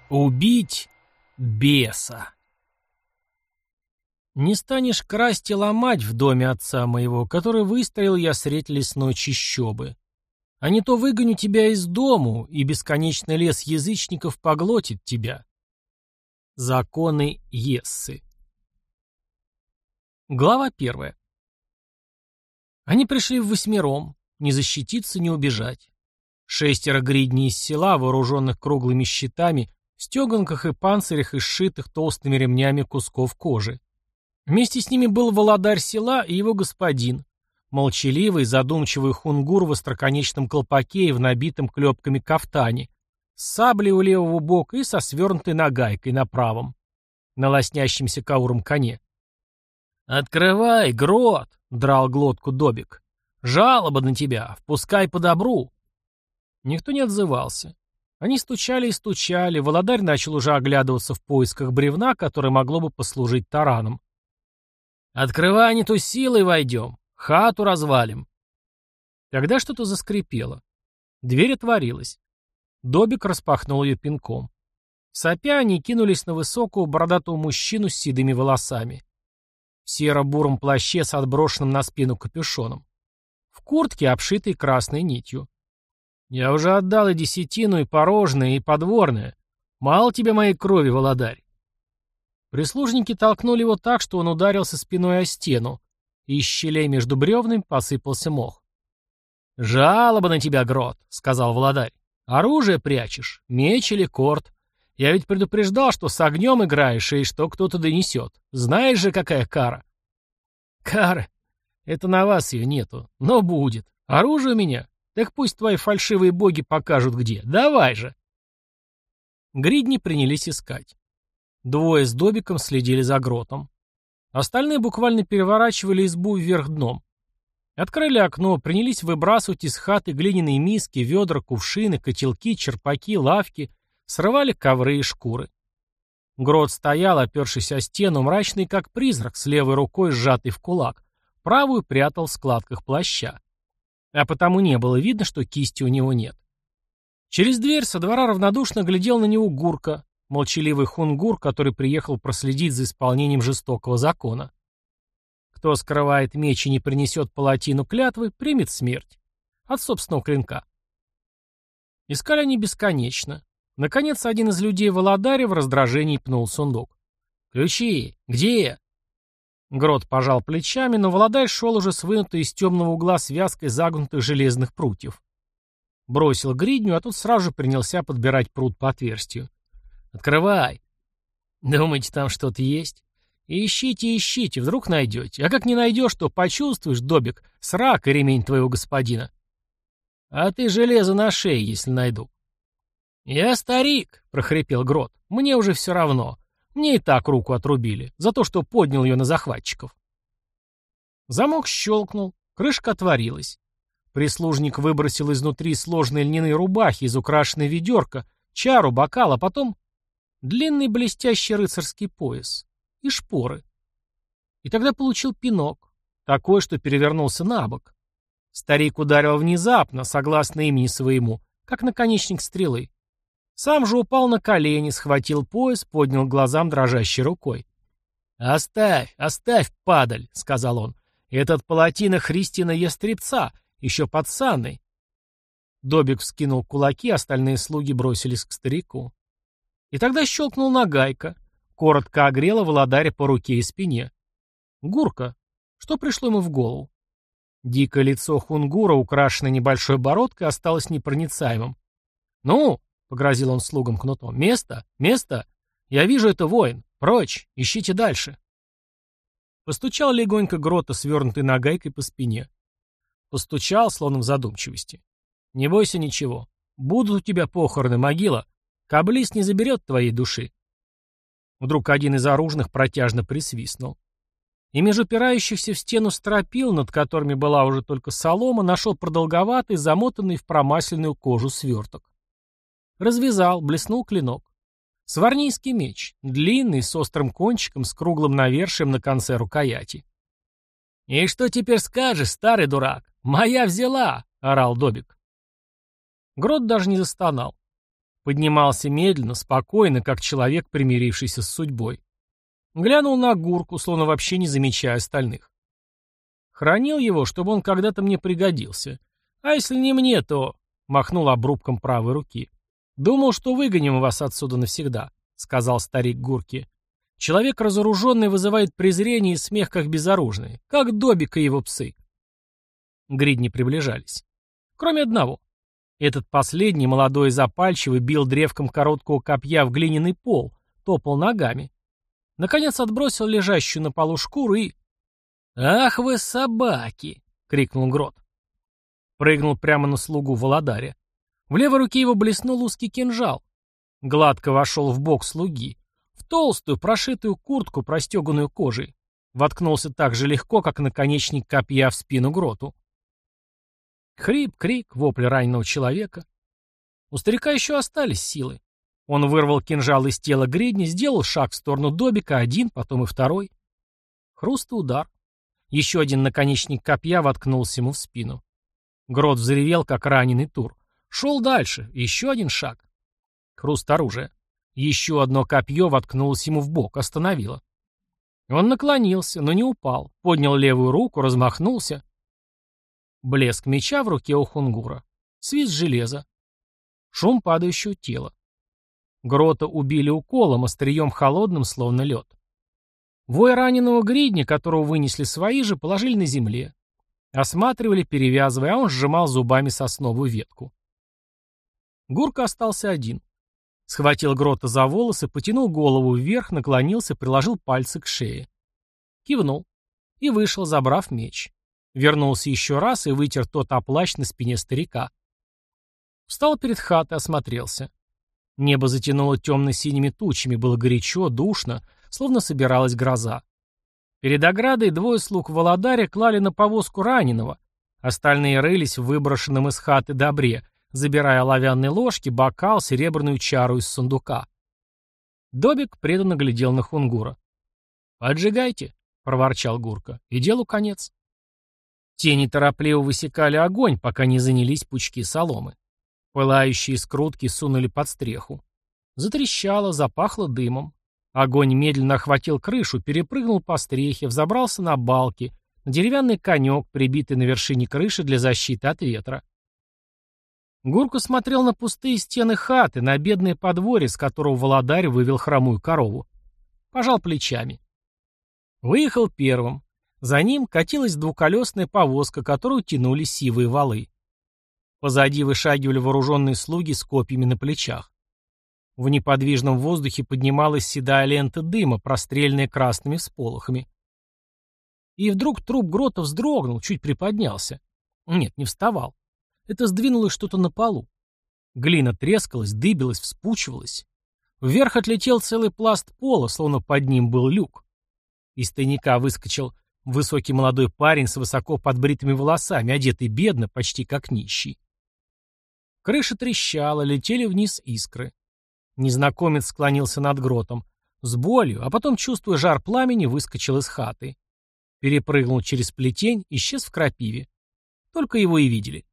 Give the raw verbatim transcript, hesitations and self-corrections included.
Убить беса. Не станешь красть и ломать в доме отца моего, который выстроил я средь лесной чащобы. А не то выгоню тебя из дому, и бесконечный лес язычников поглотит тебя. Законы Ессы. Глава первая. Они пришли ввосьмером, не защититься, не убежать. Шестеро гридней из села, вооруженных круглыми щитами, в стеганках и панцирях и сшитых толстыми ремнями кусков кожи. Вместе с ними был володарь села и его господин, молчаливый, задумчивый хунгур в остроконечном колпаке и в набитом клепками кафтане, с саблей у левого бока и со свернутой нагайкой на правом, на лоснящемся кауром коне. «Открывай, Грот!» — драл глотку Добик. «Жалоба на тебя! Впускай по добру!» Никто не отзывался. Они стучали и стучали, володарь начал уже оглядываться в поисках бревна, которое могло бы послужить тараном. «Открывай, не то силой войдем, хату развалим». Тогда что-то заскрипело. Дверь отворилась. Добик распахнул ее пинком. Сопя они кинулись на высокого бородатого мужчину с седыми волосами. В серо-буром плаще с отброшенным на спину капюшоном. В куртке, обшитой красной нитью. «Я уже отдал и десятину, и порожное, и подворное. Мало тебе моей крови, володарь». Прислужники толкнули его так, что он ударился спиной о стену, и из щелей между бревнами посыпался мох. «Жалоба на тебя, Грот», — сказал володарь. «Оружие прячешь, меч или корт. Я ведь предупреждал, что с огнем играешь, и что кто-то донесет. Знаешь же, какая кара?» «Кара? Это на вас ее нету, но будет. Оружие у меня. Так пусть твои фальшивые боги покажут где. Давай же!» Гридни принялись искать. Двое с Добиком следили за Гротом. Остальные буквально переворачивали избу вверх дном. Открыли окно, принялись выбрасывать из хаты глиняные миски, ведра, кувшины, котелки, черпаки, лавки, срывали ковры и шкуры. Грот стоял, опершись о стену, мрачный как призрак, с левой рукой сжатый в кулак, правую прятал в складках плаща. А потому не было видно, что кисти у него нет. Через дверь со двора равнодушно глядел на него Гурка, молчаливый хунгур, который приехал проследить за исполнением жестокого закона. Кто скрывает меч и не принесет палатину клятвы, примет смерть. От собственного клинка. Искали они бесконечно. Наконец, один из людей володаря в раздражении пнул сундук. «Ключи! Где?» Грот пожал плечами, но володарь шел уже с вынутой из темного угла связкой загнутых железных прутьев. Бросил гридню, а тут сразу же принялся подбирать прут по отверстию. «Открывай!» «Думаете, там что-то есть? Ищите, ищите, вдруг найдете. А как не найдешь, то почувствуешь, Добик, срак и ремень твоего господина. А ты железо на шее, если найду». «Я старик», — прохрипел Грот. «Мне уже все равно. Мне и так руку отрубили, за то, что поднял ее на захватчиков». Замок щелкнул, крышка отворилась. Прислужник выбросил изнутри сложные льняные рубахи, изукрашенное ведерко, чару, бокал, а потом длинный блестящий рыцарский пояс и шпоры. И тогда получил пинок, такой, что перевернулся на бок. Старик ударил внезапно, согласно имени своему, как наконечник стрелы. Сам же упал на колени, схватил пояс, поднял глазам дрожащей рукой. «Оставь, оставь, падаль», — сказал он. «Этот палатина Христина Ястребца, еще под санной». Добик вскинул кулаки, остальные слуги бросились к старику. И тогда щелкнул нагайка, коротко огрела володаря по руке и спине. Гурка. Что пришло ему в голову? Дикое лицо хунгура, украшенное небольшой бородкой, осталось непроницаемым. «Ну!» — погрозил он слугам кнутом. «Место! Место! Я вижу, это воин! Прочь! Ищите дальше!» Постучал легонько Грота, свернутой нагайкой по спине. Постучал, словно в задумчивости. «Не бойся ничего. Будут у тебя похороны, могила. Каблис не заберет твоей души». Вдруг один из оружных протяжно присвистнул. И меж упирающихся в стену стропил, над которыми была уже только солома, нашел продолговатый, замотанный в промасленную кожу сверток. Развязал, блеснул клинок. Сварнийский меч, длинный, с острым кончиком, с круглым навершием на конце рукояти. «И что теперь скажешь, старый дурак? Моя взяла!» — орал Добик. Грот даже не застонал. Поднимался медленно, спокойно, как человек, примирившийся с судьбой. Глянул на Гурку, словно вообще не замечая остальных. Хранил его, чтобы он когда-то мне пригодился. А если не мне, то... Махнул обрубком правой руки. «Думал, что выгоним вас отсюда навсегда», — сказал старик Гурке. «Человек разоруженный вызывает презрение и смех, как безоружный, как Добика и его псы». Гридни приближались. Кроме одного. Этот последний, молодой и запальчивый, бил древком короткого копья в глиняный пол, топал ногами. Наконец отбросил лежащую на полу шкуру и... «Ах вы собаки!» — крикнул Грот. Прыгнул прямо на слугу Володаря. В левой руке его блеснул узкий кинжал. Гладко вошел в бок слуги. В толстую, прошитую куртку, простеганную кожей. Воткнулся так же легко, как наконечник копья в спину Гроту. Хрип, крик, вопль раненого человека. У старика еще остались силы. Он вырвал кинжал из тела Гридни, сделал шаг в сторону Добика, один, потом и второй. Хруст и удар. Еще один наконечник копья воткнулся ему в спину. Грот взревел, как раненый тур. Шел дальше, еще один шаг. Хруст оружия. Еще одно копье воткнулось ему в бок, остановило. Он наклонился, но не упал, поднял левую руку, размахнулся. Блеск меча в руке у Хунгура. Свист железа. Шум падающего тела. Грота убили уколом, острием холодным, словно лед. Вой раненого Гридни, которого вынесли свои же, положили на земле. Осматривали, перевязывая, а он сжимал зубами сосновую ветку. Гурка остался один. Схватил Грота за волосы, потянул голову вверх, наклонился, приложил пальцы к шее. Кивнул. И вышел, забрав меч. Вернулся еще раз и вытер тот о плащ на спине старика. Встал перед хатой, осмотрелся. Небо затянуло темно-синими тучами, было горячо, душно, словно собиралась гроза. Перед оградой двое слуг Володаря клали на повозку раненого. Остальные рылись в выброшенном из хаты добре, забирая оловянные ложки, бокал, серебряную чару из сундука. Добик преданно глядел на Хунгура. «Поджигайте», — проворчал Гурка, — «и делу конец». Тени торопливо высекали огонь, пока не занялись пучки соломы. Пылающие скрутки сунули под стреху. Затрещало, запахло дымом. Огонь медленно охватил крышу, перепрыгнул по стрехе, взобрался на балки, на деревянный конек, прибитый на вершине крыши для защиты от ветра. Гурка смотрел на пустые стены хаты, на бедное подворье, с которого Володарь вывел хромую корову. Пожал плечами. Выехал первым. За ним катилась двуколесная повозка, которую тянули сивые валы. Позади вышагивали вооруженные слуги с копьями на плечах. В неподвижном воздухе поднималась седая лента дыма, простреленная красными всполохами. И вдруг труп Грота вздрогнул, чуть приподнялся. Нет, не вставал. Это сдвинулось что-то на полу. Глина трескалась, дыбилась, вспучивалась. Вверх отлетел целый пласт пола, словно под ним был люк. Из тайника выскочил высокий молодой парень с высоко подбритыми волосами, одетый бедно, почти как нищий. Крыша трещала, летели вниз искры. Незнакомец склонился над Гротом. С болью, а потом, чувствуя жар пламени, выскочил из хаты. Перепрыгнул через плетень, исчез в крапиве. Только его и видели.